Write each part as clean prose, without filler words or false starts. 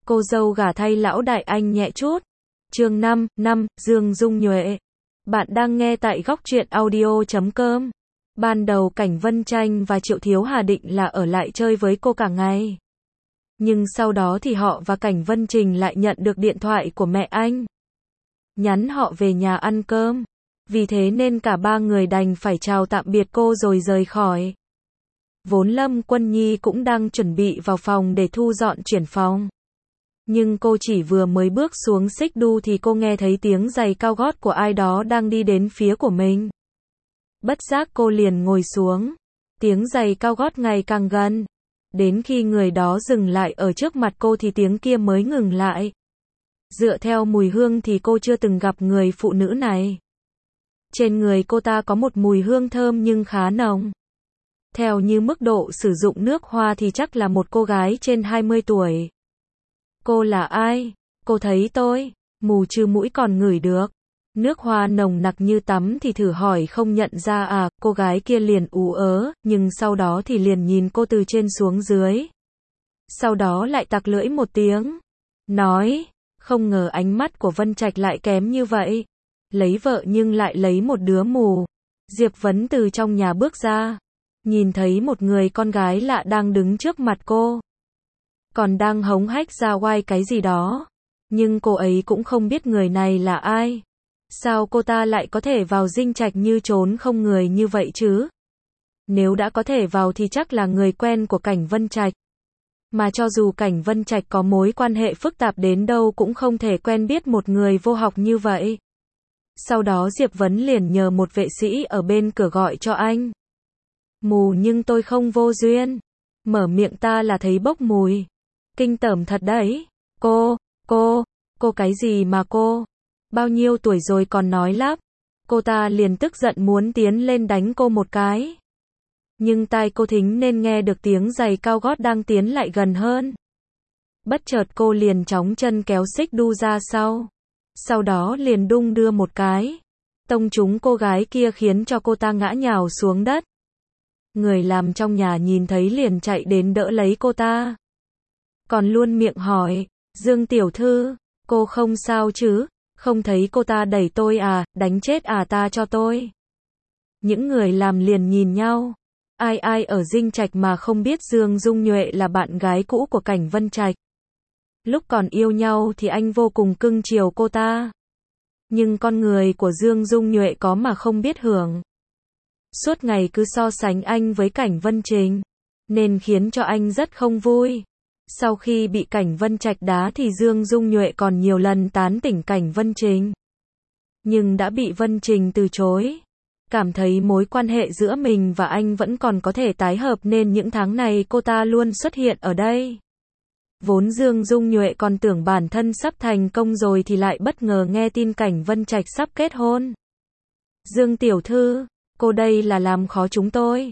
Cô dâu gả thay lão đại anh nhẹ chút. Chương 5, Dương Dung Nhuệ. Bạn đang nghe tại góc truyện audio.com. Ban đầu Cảnh Vân Tranh và Triệu Thiếu Hà định là ở lại chơi với cô cả ngày. Nhưng sau đó thì họ và Cảnh Vân Trình lại nhận được điện thoại của mẹ anh. Nhắn họ về nhà ăn cơm. Vì thế nên cả ba người đành phải chào tạm biệt cô rồi rời khỏi. Vốn Lâm Quân Nhi cũng đang chuẩn bị vào phòng để thu dọn chuyển phòng. Nhưng cô chỉ vừa mới bước xuống xích đu thì cô nghe thấy tiếng giày cao gót của ai đó đang đi đến phía của mình. Bất giác cô liền ngồi xuống. Tiếng giày cao gót ngày càng gần. Đến khi người đó dừng lại ở trước mặt cô thì tiếng kia mới ngừng lại. Dựa theo mùi hương thì cô chưa từng gặp người phụ nữ này. Trên người cô ta có một mùi hương thơm nhưng khá nồng. Theo như mức độ sử dụng nước hoa thì chắc là một cô gái trên 20 tuổi. Cô là ai? Cô thấy tôi, mù chứ mũi còn ngửi được. Nước hoa nồng nặc như tắm thì thử hỏi không nhận ra à, cô gái kia liền ú ớ, nhưng sau đó thì liền nhìn cô từ trên xuống dưới. Sau đó lại tặc lưỡi một tiếng. Nói, không ngờ ánh mắt của Vân Trạch lại kém như vậy. Lấy vợ nhưng lại lấy một đứa mù. Diệp Vấn từ trong nhà bước ra. Nhìn thấy một người con gái lạ đang đứng trước mặt cô. Còn đang hống hách ra oai cái gì đó. Nhưng cô ấy cũng không biết người này là ai. Sao cô ta lại có thể vào dinh trạch như trốn không người như vậy chứ? Nếu đã có thể vào thì chắc là người quen của Cảnh Vân Trạch. Mà cho dù Cảnh Vân Trạch có mối quan hệ phức tạp đến đâu cũng không thể quen biết một người vô học như vậy. Sau đó Diệp Vấn liền nhờ một vệ sĩ ở bên cửa gọi cho anh. Mù nhưng tôi không vô duyên. Mở miệng ta là thấy bốc mùi. Kinh tởm thật đấy. Cô cái gì mà cô? Bao nhiêu tuổi rồi còn nói lắp? Cô ta liền tức giận muốn tiến lên đánh cô một cái. Nhưng tai cô thính nên nghe được tiếng giày cao gót đang tiến lại gần hơn. Bất chợt cô liền chóng chân kéo xích đu ra sau. Sau đó liền đung đưa một cái. Tông trúng cô gái kia khiến cho cô ta ngã nhào xuống đất. Người làm trong nhà nhìn thấy liền chạy đến đỡ lấy cô ta. Còn luôn miệng hỏi, Dương tiểu thư, cô không sao chứ? Không thấy cô ta đẩy tôi à, đánh chết à ta cho tôi. Những người làm liền nhìn nhau. Ai ở dinh trạch mà không biết Dương Dung Nhuệ là bạn gái cũ của Cảnh Vân Trạch. Lúc còn yêu nhau thì anh vô cùng cưng chiều cô ta. Nhưng con người của Dương Dung Nhuệ có mà không biết hưởng. Suốt ngày cứ so sánh anh với Cảnh Vân Trình. Nên khiến cho anh rất không vui. Sau khi bị Cảnh Vân Trạch đá thì Dương Dung Nhuệ còn nhiều lần tán tỉnh Cảnh Vân Trình. Nhưng đã bị Vân Trình từ chối. Cảm thấy mối quan hệ giữa mình và anh vẫn còn có thể tái hợp nên những tháng này cô ta luôn xuất hiện ở đây. Vốn Dương Dung Nhuệ còn tưởng bản thân sắp thành công rồi thì lại bất ngờ nghe tin Cảnh Vân Trạch sắp kết hôn. Dương tiểu thư, cô đây là làm khó chúng tôi.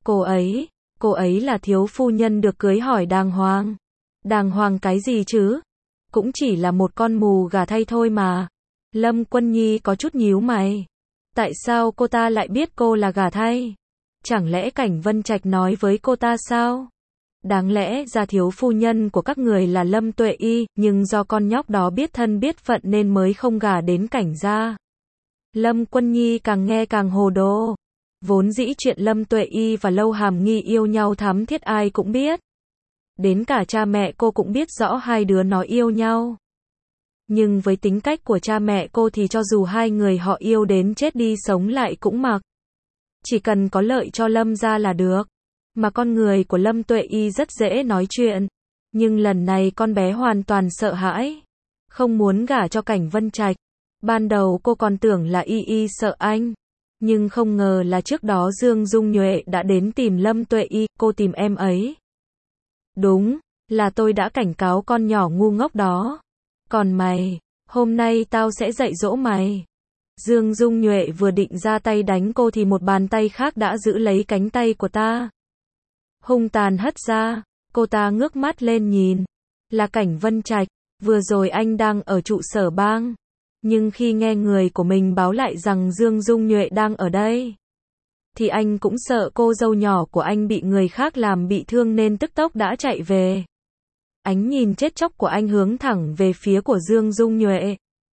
Cô ấy là thiếu phu nhân được cưới hỏi đàng hoàng. Đàng hoàng cái gì chứ? Cũng chỉ là một con mù gà thay thôi mà. Lâm Quân Nhi có chút nhíu mày. Tại sao cô ta lại biết cô là gà thay? Chẳng lẽ Cảnh Vân Trạch nói với cô ta sao? Đáng lẽ ra thiếu phu nhân của các người là Lâm Tuệ Y, nhưng do con nhóc đó biết thân biết phận nên mới không gả đến Cảnh gia. Lâm Quân Nhi càng nghe càng hồ đồ. Vốn dĩ chuyện Lâm Tuệ Y và Lâu Hàm Nghi yêu nhau thắm thiết ai cũng biết. Đến cả cha mẹ cô cũng biết rõ hai đứa nó yêu nhau. Nhưng với tính cách của cha mẹ cô thì cho dù hai người họ yêu đến chết đi sống lại cũng mặc. Chỉ cần có lợi cho Lâm gia là được. Mà con người của Lâm Tuệ Y rất dễ nói chuyện. Nhưng lần này con bé hoàn toàn sợ hãi. Không muốn gả cho Cảnh Vân Trạch. Ban đầu cô còn tưởng là Y sợ anh. Nhưng không ngờ là trước đó Dương Dung Nhuệ đã đến tìm Lâm Tuệ Y, cô tìm em ấy. Đúng, là tôi đã cảnh cáo con nhỏ ngu ngốc đó. Còn mày, hôm nay tao sẽ dạy dỗ mày. Dương Dung Nhuệ vừa định ra tay đánh cô thì một bàn tay khác đã giữ lấy cánh tay của ta. Hung tàn hất ra, cô ta ngước mắt lên nhìn. Là Cảnh Vân Trạch, vừa rồi anh đang ở trụ sở bang. Nhưng khi nghe người của mình báo lại rằng Dương Dung Nhuệ đang ở đây, thì anh cũng sợ cô dâu nhỏ của anh bị người khác làm bị thương nên tức tốc đã chạy về. Ánh nhìn chết chóc của anh hướng thẳng về phía của Dương Dung Nhuệ.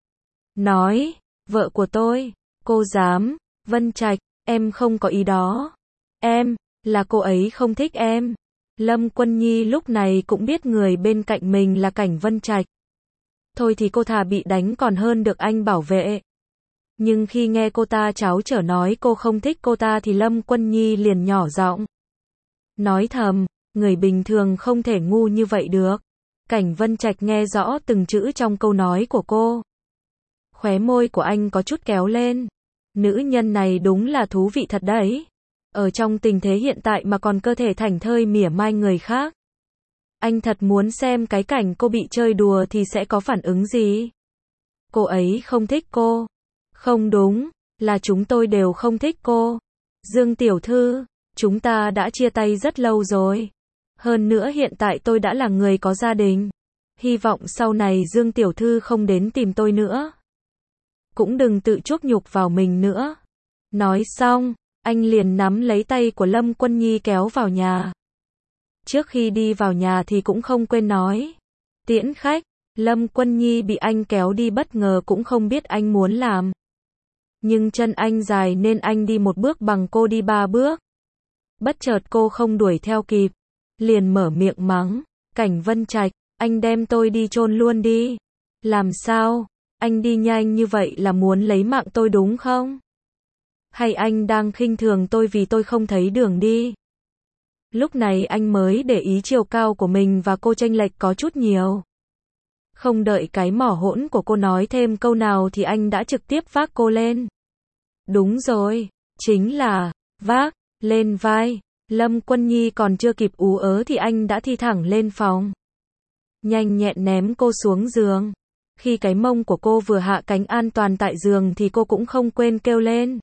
Nói, vợ của tôi, cô dám, Vân Trạch, em không có ý đó. Là cô ấy không thích em. Lâm Quân Nhi lúc này cũng biết người bên cạnh mình là Cảnh Vân Trạch. Thôi thì cô thà bị đánh còn hơn được anh bảo vệ. Nhưng khi nghe cô ta tráo trở nói cô không thích cô ta thì Lâm Quân Nhi liền nhỏ giọng nói thầm, người bình thường không thể ngu như vậy được. Cảnh Vân Trạch nghe rõ từng chữ trong câu nói của cô. Khóe môi của anh có chút kéo lên. Nữ nhân này đúng là thú vị thật đấy. Ở trong tình thế hiện tại mà còn cơ thể thảnh thơi mỉa mai người khác. Anh thật muốn xem cái cảnh cô bị chơi đùa thì sẽ có phản ứng gì. Cô ấy không thích cô. Không đúng, là chúng tôi đều không thích cô. Dương tiểu thư, chúng ta đã chia tay rất lâu rồi. Hơn nữa hiện tại tôi đã là người có gia đình. Hy vọng sau này Dương tiểu thư không đến tìm tôi nữa. Cũng đừng tự chuốc nhục vào mình nữa. Nói xong, anh liền nắm lấy tay của Lâm Quân Nhi kéo vào nhà. Trước khi đi vào nhà thì cũng không quên nói. Tiễn khách, Lâm Quân Nhi bị anh kéo đi bất ngờ cũng không biết anh muốn làm. Nhưng chân anh dài nên anh đi một bước bằng cô đi 3 bước. Bất chợt cô không đuổi theo kịp. Liền mở miệng mắng. Cảnh Vân Trạch, anh đem tôi đi chôn luôn đi. Làm sao? Anh đi nhanh như vậy là muốn lấy mạng tôi đúng không? Hay anh đang khinh thường tôi vì tôi không thấy đường đi? Lúc này anh mới để ý chiều cao của mình và cô chênh lệch có chút nhiều. Không đợi cái mỏ hỗn của cô nói thêm câu nào thì anh đã trực tiếp vác cô lên. Đúng rồi, chính là vác lên vai. Lâm Quân Nhi còn chưa kịp ú ớ thì anh đã thi thẳng lên phòng. Nhanh nhẹn ném cô xuống giường. Khi cái mông của cô vừa hạ cánh an toàn tại giường thì cô cũng không quên kêu lên.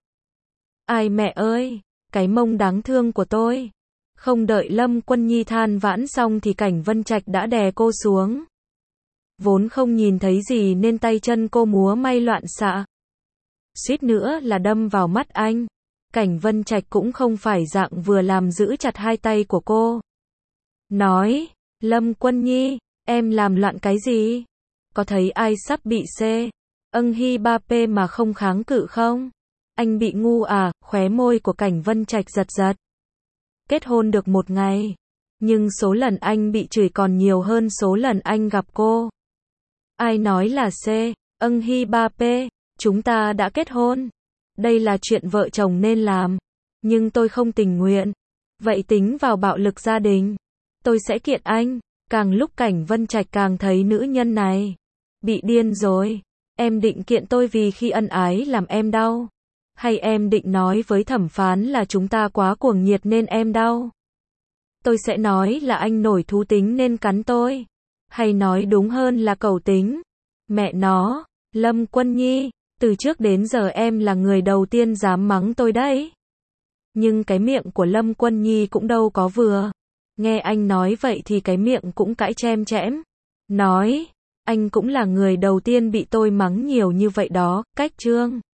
Ai mẹ ơi, cái mông đáng thương của tôi. Không đợi Lâm Quân Nhi than vãn xong thì Cảnh Vân Trạch đã đè cô xuống. Vốn không nhìn thấy gì nên tay chân cô múa may loạn xạ. Suýt nữa là đâm vào mắt anh. Cảnh Vân Trạch cũng không phải dạng vừa làm giữ chặt hai tay của cô. Nói, Lâm Quân Nhi, em làm loạn cái gì? Có thấy ai sắp bị Hy Ba P mà không kháng cự không? Anh bị ngu à? Khóe môi của Cảnh Vân Trạch giật giật. Kết hôn được 1 ngày. Nhưng số lần anh bị chửi còn nhiều hơn số lần anh gặp cô. Ai nói là Hy Ba P? Chúng ta đã kết hôn. Đây là chuyện vợ chồng nên làm. Nhưng tôi không tình nguyện. Vậy tính vào bạo lực gia đình. Tôi sẽ kiện anh. Càng lúc Cảnh Vân Trạch càng thấy nữ nhân này bị điên rồi. Em định kiện tôi vì khi ân ái làm em đau? Hay em định nói với thẩm phán là chúng ta quá cuồng nhiệt nên em đau? Tôi sẽ nói là anh nổi thú tính nên cắn tôi. Hay nói đúng hơn là cẩu tính. Mẹ nó, Lâm Quân Nhi, từ trước đến giờ em là người đầu tiên dám mắng tôi đấy. Nhưng cái miệng của Lâm Quân Nhi cũng đâu có vừa. Nghe anh nói vậy thì cái miệng cũng cãi chem chẽm. Nói, anh cũng là người đầu tiên bị tôi mắng nhiều như vậy đó, cách chương.